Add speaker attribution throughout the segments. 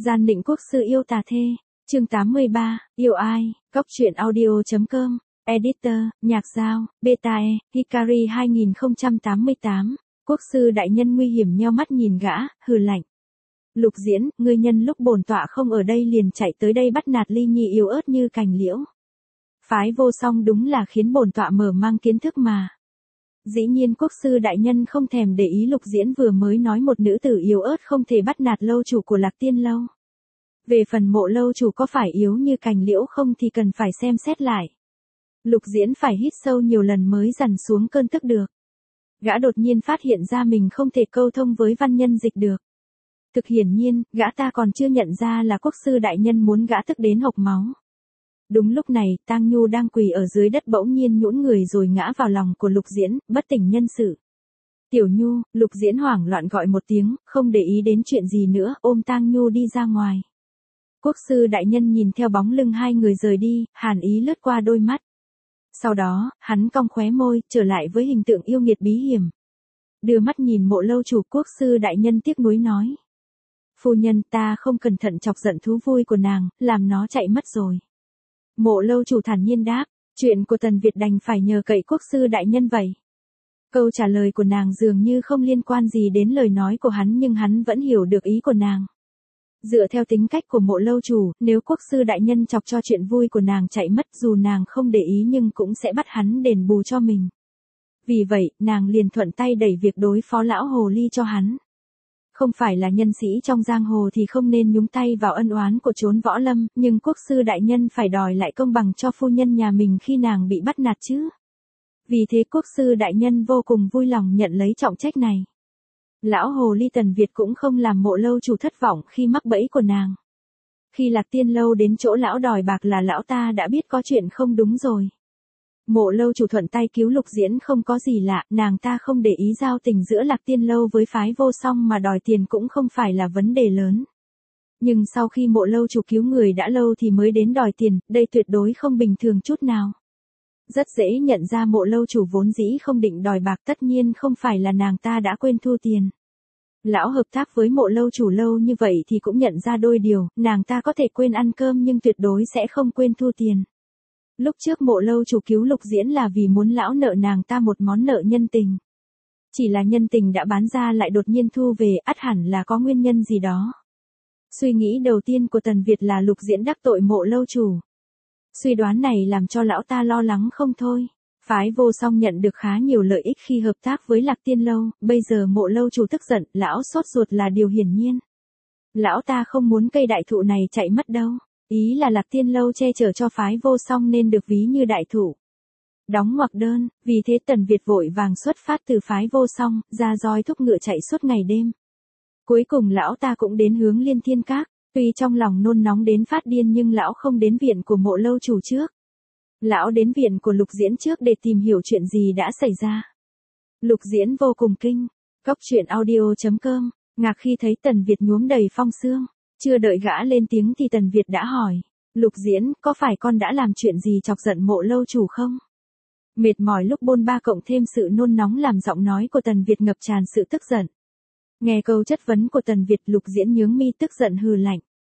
Speaker 1: Gian định quốc sư yêu tà thê, chương 83, yêu ai, góc truyện audio.com, editor, nhạc giao, Betae, Hikari 2088, quốc sư đại nhân nguy hiểm nheo mắt nhìn gã, hừ lạnh. Lục Diễn, ngươi nhân lúc bổn tọa không ở đây liền chạy tới đây bắt nạt Ly Nhi yếu ớt như cành liễu. Phái vô song đúng là khiến bổn tọa mở mang kiến thức mà. Dĩ nhiên quốc sư đại nhân không thèm để ý Lục Diễn vừa mới nói một nữ tử yếu ớt không thể bắt nạt lâu chủ của Lạc Tiên Lâu. Về phần Mộ lâu chủ có phải yếu như cành liễu không thì cần phải xem xét lại. Lục Diễn phải hít sâu nhiều lần mới dằn xuống cơn tức được. Gã đột nhiên phát hiện ra mình không thể câu thông với văn nhân dịch được. Thực hiển nhiên, gã ta còn chưa nhận ra là quốc sư đại nhân muốn gã tức đến hộc máu. Đúng lúc này, Tang Nhu đang quỳ ở dưới đất bỗng nhiên nhũn người rồi ngã vào lòng của Lục Diễn, bất tỉnh nhân sự. Tiểu Nhu, Lục Diễn hoảng loạn gọi một tiếng, không để ý đến chuyện gì nữa, ôm Tang Nhu đi ra ngoài. Quốc sư đại nhân nhìn theo bóng lưng hai người rời đi, hàn ý lướt qua đôi mắt. Sau đó, hắn cong khóe môi, trở lại với hình tượng yêu nghiệt bí hiểm. Đưa mắt nhìn Mộ lâu chủ, quốc sư đại nhân tiếc nuối nói. Phu nhân, ta không cẩn thận chọc giận thú vui của nàng, làm nó chạy mất rồi. Mộ lâu chủ thản nhiên đáp, chuyện của Tần Việt đành phải nhờ cậy quốc sư đại nhân vậy. Câu trả lời của nàng dường như không liên quan gì đến lời nói của hắn nhưng hắn vẫn hiểu được ý của nàng. Dựa theo tính cách của Mộ lâu chủ, nếu quốc sư đại nhân chọc cho chuyện vui của nàng chạy mất dù nàng không để ý nhưng cũng sẽ bắt hắn đền bù cho mình. Vì vậy, nàng liền thuận tay đẩy việc đối phó lão hồ ly cho hắn. Không phải là nhân sĩ trong giang hồ thì không nên nhúng tay vào ân oán của chốn võ lâm, nhưng quốc sư đại nhân phải đòi lại công bằng cho phu nhân nhà mình khi nàng bị bắt nạt chứ. Vì thế quốc sư đại nhân vô cùng vui lòng nhận lấy trọng trách này. Lão hồ ly Tần Việt cũng không làm Mộ lâu chủ thất vọng khi mắc bẫy của nàng. Khi Lạc Tiên Lâu đến chỗ lão đòi bạc là lão ta đã biết có chuyện không đúng rồi. Mộ lâu chủ thuận tay cứu Lục Diễn không có gì lạ, nàng ta không để ý giao tình giữa Lạc Tiên Lâu với phái vô song mà đòi tiền cũng không phải là vấn đề lớn. Nhưng sau khi Mộ lâu chủ cứu người đã lâu thì mới đến đòi tiền, đây tuyệt đối không bình thường chút nào. Rất dễ nhận ra Mộ lâu chủ vốn dĩ không định đòi bạc, tất nhiên không phải là nàng ta đã quên thu tiền. Lão hợp tác với Mộ lâu chủ lâu như vậy thì cũng nhận ra đôi điều, nàng ta có thể quên ăn cơm nhưng tuyệt đối sẽ không quên thu tiền. Lúc trước Mộ lâu chủ cứu Lục Diễn là vì muốn lão nợ nàng ta một món nợ nhân tình. Chỉ là nhân tình đã bán ra lại đột nhiên thu về, ắt hẳn là có nguyên nhân gì đó. Suy nghĩ đầu tiên của Tần Việt là Lục Diễn đắc tội Mộ lâu chủ. Suy đoán này làm cho lão ta lo lắng không thôi. Phái vô song nhận được khá nhiều lợi ích khi hợp tác với Lạc Tiên Lâu, bây giờ Mộ lâu chủ tức giận, lão sốt ruột là điều hiển nhiên. Lão ta không muốn cây đại thụ này chạy mất đâu. Ý là Lạc Tiên Lâu che chở cho phái vô song nên được ví như đại thụ. Đóng ngoặc đơn, vì thế Tần Việt vội vàng xuất phát từ phái vô song, ra roi thúc ngựa chạy suốt ngày đêm. Cuối cùng lão ta cũng đến hướng Liên Thiên Các, tuy trong lòng nôn nóng đến phát điên nhưng lão không đến viện của Mộ lâu chủ trước. Lão đến viện của Lục Diễn trước để tìm hiểu chuyện gì đã xảy ra. Lục Diễn vô cùng kinh, góc truyện audio.com, ngạc khi thấy Tần Việt nhuốm đầy phong sương. Chưa đợi gã lên tiếng thì Tần Việt đã hỏi, Lục Diễn, có phải con đã làm chuyện gì chọc giận Mộ lâu chủ không? Mệt mỏi lúc bôn ba cộng thêm sự nôn nóng làm giọng nói của Tần Việt ngập tràn sự tức giận. Nghe câu chất vấn của Tần Việt, Lục Diễn nhướng mi tức giận hừ lạnh.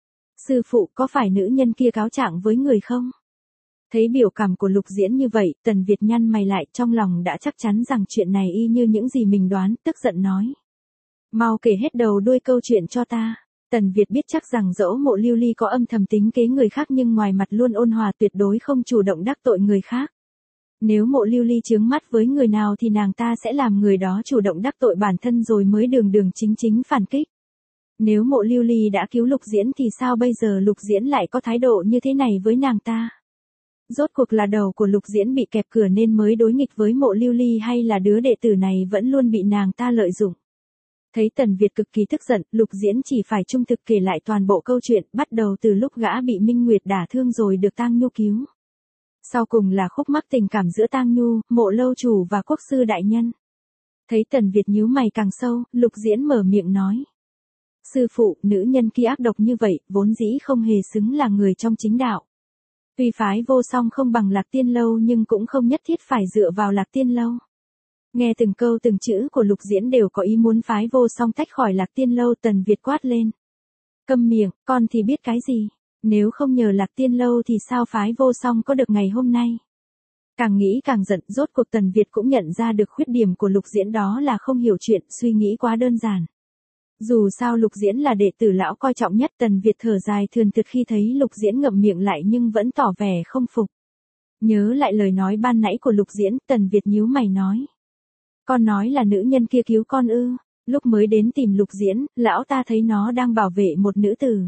Speaker 1: Sư phụ, có phải nữ nhân kia cáo trạng với người không? Thấy biểu cảm của Lục Diễn như vậy, Tần Việt nhăn mày lại, trong lòng đã chắc chắn rằng chuyện này y như những gì mình đoán, tức giận nói. Mau kể hết đầu đuôi câu chuyện cho ta. Tần Việt biết chắc rằng dẫu Mộ Lưu Ly có âm thầm tính kế người khác nhưng ngoài mặt luôn ôn hòa, tuyệt đối không chủ động đắc tội người khác. Nếu Mộ Lưu Ly chướng mắt với người nào thì nàng ta sẽ làm người đó chủ động đắc tội bản thân rồi mới đường đường chính chính phản kích. Nếu Mộ Lưu Ly đã cứu Lục Diễn thì sao bây giờ Lục Diễn lại có thái độ như thế này với nàng ta? Rốt cuộc là đầu của Lục Diễn bị kẹp cửa nên mới đối nghịch với Mộ Lưu Ly hay là đứa đệ tử này vẫn luôn bị nàng ta lợi dụng? Thấy Tần Việt cực kỳ tức giận, Lục Diễn chỉ phải trung thực kể lại toàn bộ câu chuyện, bắt đầu từ lúc gã bị Minh Nguyệt đả thương rồi được Tang Nhu cứu. Sau cùng là khúc mắc tình cảm giữa Tang Nhu, Mộ lâu chủ và quốc sư đại nhân. Thấy Tần Việt nhíu mày càng sâu, Lục Diễn mở miệng nói. Sư phụ, nữ nhân kia ác độc như vậy, vốn dĩ không hề xứng là người trong chính đạo. Tuy phái vô song không bằng Lạc Tiên Lâu nhưng cũng không nhất thiết phải dựa vào Lạc Tiên Lâu. Nghe từng câu từng chữ của Lục Diễn đều có ý muốn phái vô song tách khỏi Lạc Tiên Lâu. Tần Việt quát lên. Câm miệng, con thì biết cái gì? Nếu không nhờ Lạc Tiên Lâu thì sao phái Vô Song có được ngày hôm nay? Càng nghĩ càng giận, rốt cuộc Tần Việt cũng nhận ra được khuyết điểm của Lục Diễn, đó là không hiểu chuyện, suy nghĩ quá đơn giản. Dù sao Lục Diễn là đệ tử lão coi trọng nhất. Tần Việt thở dài thườn thượt khi thấy Lục Diễn ngậm miệng lại nhưng vẫn tỏ vẻ không phục. Nhớ lại lời nói ban nãy của Lục Diễn, Tần Việt nhíu mày nói. Con nói là nữ nhân kia cứu con ư? Lúc mới đến tìm Lục Diễn, lão ta thấy nó đang bảo vệ một nữ tử.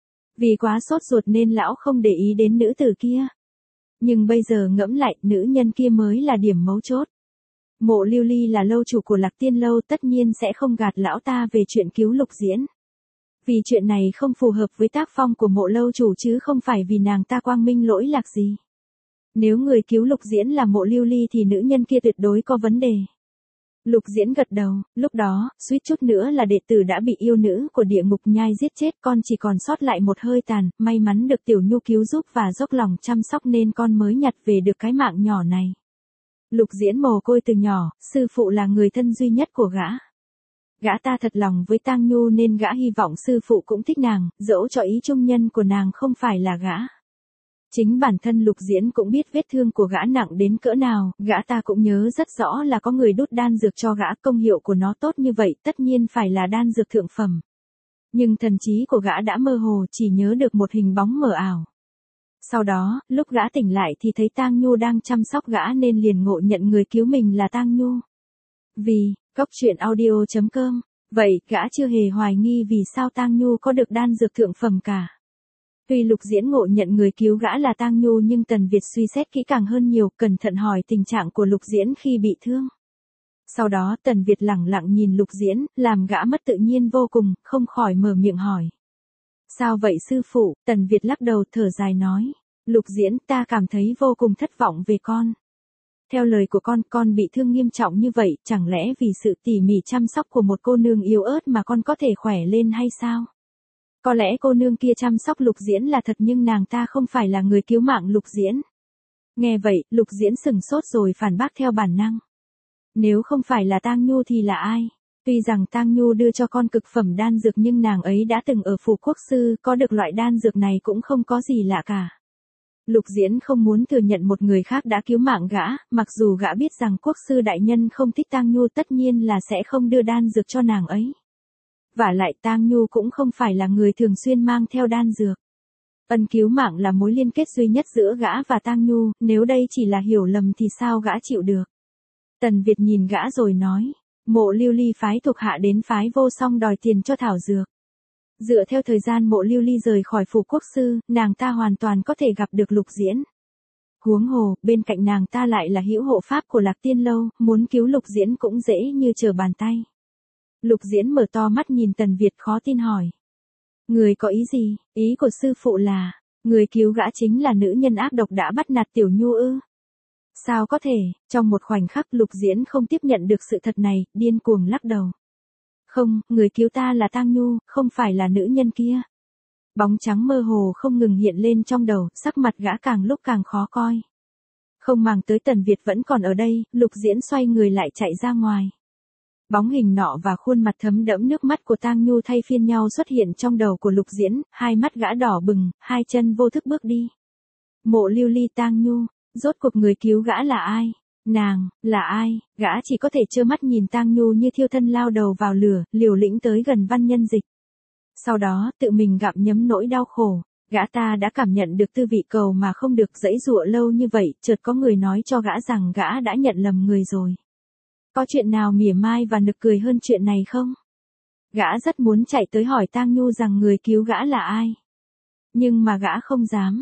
Speaker 1: Vì quá sốt ruột nên lão không để ý đến nữ tử kia. Nhưng bây giờ ngẫm lại, nữ nhân kia mới là điểm mấu chốt. Mộ Lưu Ly là lâu chủ của Lạc Tiên Lâu, tất nhiên sẽ không gạt lão ta về chuyện cứu Lục Diễn. Vì chuyện này không phù hợp với tác phong của Mộ lâu chủ chứ không phải vì nàng ta quang minh lỗi lạc gì. Nếu người cứu Lục Diễn là Mộ Lưu Ly thì nữ nhân kia tuyệt đối có vấn đề. Lục Diễn gật đầu, lúc đó, suýt chút nữa là đệ tử đã bị yêu nữ của địa ngục nhai giết chết, con chỉ còn sót lại một hơi tàn, may mắn được Tiểu Nhu cứu giúp và dốc lòng chăm sóc nên con mới nhặt về được cái mạng nhỏ này. Lục Diễn mồ côi từ nhỏ, sư phụ là người thân duy nhất của gã. Gã ta thật lòng với Tang Nhu nên gã hy vọng sư phụ cũng thích nàng, dẫu cho ý trung nhân của nàng không phải là gã. Chính bản thân Lục Diễn cũng biết vết thương của gã nặng đến cỡ nào, gã ta cũng nhớ rất rõ là có người đút đan dược cho gã, công hiệu của nó tốt như vậy tất nhiên phải là đan dược thượng phẩm. Nhưng thần trí của gã đã mơ hồ, chỉ nhớ được một hình bóng mờ ảo. Sau đó, lúc gã tỉnh lại thì thấy Tang Nhu đang chăm sóc gã nên liền ngộ nhận người cứu mình là Tang Nhu. Vì, Cốc.audio.com, vậy gã chưa hề hoài nghi vì sao Tang Nhu có được đan dược thượng phẩm cả. Tuy Lục Diễn ngộ nhận người cứu gã là Tang Nhu nhưng Tần Việt suy xét kỹ càng hơn nhiều, cẩn thận hỏi tình trạng của Lục Diễn khi bị thương. Sau đó Tần Việt lẳng lặng nhìn Lục Diễn, làm gã mất tự nhiên vô cùng, không khỏi mở miệng hỏi. Sao vậy sư phụ? Tần Việt lắc đầu thở dài nói. Lục Diễn, ta cảm thấy vô cùng thất vọng về con. Theo lời của con bị thương nghiêm trọng như vậy, chẳng lẽ vì sự tỉ mỉ chăm sóc của một cô nương yếu ớt mà con có thể khỏe lên hay sao? Có lẽ cô nương kia chăm sóc Lục Diễn là thật nhưng nàng ta không phải là người cứu mạng Lục Diễn. Nghe vậy, Lục Diễn sừng sốt rồi phản bác theo bản năng. Nếu không phải là Tang Nhu thì là ai? Tuy rằng Tang Nhu đưa cho con cực phẩm đan dược nhưng nàng ấy đã từng ở phủ quốc sư, có được loại đan dược này cũng không có gì lạ cả. Lục Diễn không muốn thừa nhận một người khác đã cứu mạng gã, mặc dù gã biết rằng quốc sư đại nhân không thích Tang Nhu tất nhiên là sẽ không đưa đan dược cho nàng ấy. Vả lại Tang Nhu cũng không phải là người thường xuyên mang theo đan dược. Ân cứu mạng là mối liên kết duy nhất giữa gã và Tang Nhu, nếu đây chỉ là hiểu lầm thì sao gã chịu được. Tần Việt nhìn gã rồi nói, Mộ Lưu Ly phái thuộc hạ đến phái Vô Song đòi tiền cho thảo dược. Dựa theo thời gian Mộ Lưu Ly rời khỏi phủ quốc sư, nàng ta hoàn toàn có thể gặp được Lục Diễn. Huống hồ, bên cạnh nàng ta lại là hữu hộ pháp của Lạc Tiên Lâu, muốn cứu Lục Diễn cũng dễ như trở bàn tay. Lục Diễn mở to mắt nhìn Tần Việt khó tin hỏi. Người có ý gì? Ý của sư phụ là, người cứu gã chính là nữ nhân ác độc đã bắt nạt Tiểu Nhu ư? Sao có thể? Trong một khoảnh khắc Lục Diễn không tiếp nhận được sự thật này, điên cuồng lắc đầu. Không, người cứu ta là Tang Nhu, không phải là nữ nhân kia. Bóng trắng mơ hồ không ngừng hiện lên trong đầu, sắc mặt gã càng lúc càng khó coi. Không màng tới Tần Việt vẫn còn ở đây, Lục Diễn xoay người lại chạy ra ngoài. Bóng hình nọ và khuôn mặt thấm đẫm nước mắt của Tang Nhu thay phiên nhau xuất hiện trong đầu của Lục Diễn, hai mắt gã đỏ bừng, hai chân vô thức bước đi. Mộ Lưu Ly Tang Nhu, rốt cuộc người cứu gã là ai? Nàng, là ai? Gã chỉ có thể trơ mắt nhìn Tang Nhu như thiêu thân lao đầu vào lửa, liều lĩnh tới gần Văn Nhân Dịch. Sau đó, tự mình gặm nhấm nỗi đau khổ, gã ta đã cảm nhận được tư vị cầu mà không được giãy giụa lâu như vậy, chợt có người nói cho gã rằng gã đã nhận lầm người rồi. Có chuyện nào mỉa mai và nực cười hơn chuyện này không? Gã rất muốn chạy tới hỏi Tang Nhu rằng người cứu gã là ai. Nhưng mà gã không dám.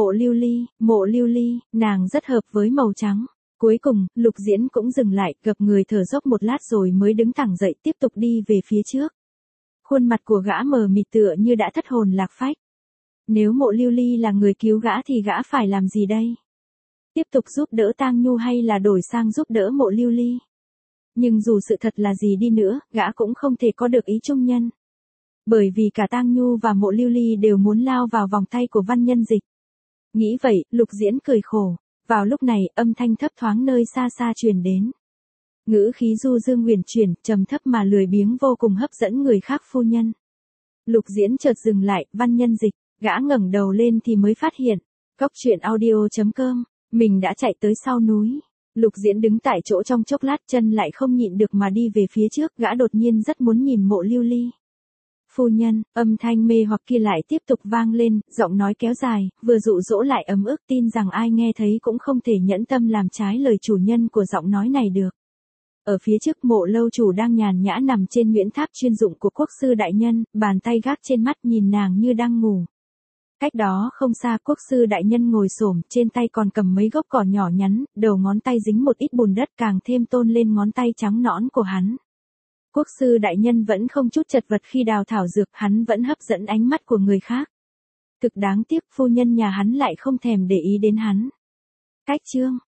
Speaker 1: Mộ Lưu Ly, nàng rất hợp với màu trắng. Cuối cùng, Lục Diễn cũng dừng lại, gập người thở dốc một lát rồi mới đứng thẳng dậy tiếp tục đi về phía trước. Khuôn mặt của gã mờ mịt tựa như đã thất hồn lạc phách. Nếu Mộ Lưu Ly là người cứu gã thì gã phải làm gì đây? Tiếp tục giúp đỡ Tang Nhu hay là đổi sang giúp đỡ Mộ Lưu Ly? Nhưng dù sự thật là gì đi nữa, gã cũng không thể có được ý trung nhân. Bởi vì cả Tang Nhu và Mộ Lưu Ly đều muốn lao vào vòng tay của Văn Nhân Dịch. Nghĩ vậy, Lục Diễn cười khổ. Vào lúc này, âm thanh thấp thoáng nơi xa xa truyền đến. Ngữ khí du dương huyền chuyển, trầm thấp mà lười biếng vô cùng hấp dẫn người khác phu nhân. Lục Diễn chợt dừng lại, văn nhân dịch, gã ngẩng đầu lên thì mới phát hiện, Cóc truyện audio.com, mình đã chạy tới sau núi. Lục Diễn đứng tại chỗ trong chốc lát, chân lại không nhịn được mà đi về phía trước, gã đột nhiên rất muốn nhìn Mộ Lưu Ly. Phu nhân, âm thanh mê hoặc kia lại tiếp tục vang lên, giọng nói kéo dài, vừa dụ dỗ lại ấm ức, tin rằng ai nghe thấy cũng không thể nhẫn tâm làm trái lời chủ nhân của giọng nói này được. Ở phía trước Mộ lâu chủ đang nhàn nhã nằm trên nguyễn tháp chuyên dụng của quốc sư đại nhân, bàn tay gác trên mắt nhìn nàng như đang ngủ. Cách đó không xa quốc sư đại nhân ngồi xổm, trên tay còn cầm mấy gốc cỏ nhỏ nhắn, đầu ngón tay dính một ít bùn đất càng thêm tôn lên ngón tay trắng nõn của hắn. Quốc sư đại nhân vẫn không chút chật vật khi đào thảo dược, hắn vẫn hấp dẫn ánh mắt của người khác. Thực đáng tiếc phu nhân nhà hắn lại không thèm để ý đến hắn. Cách chương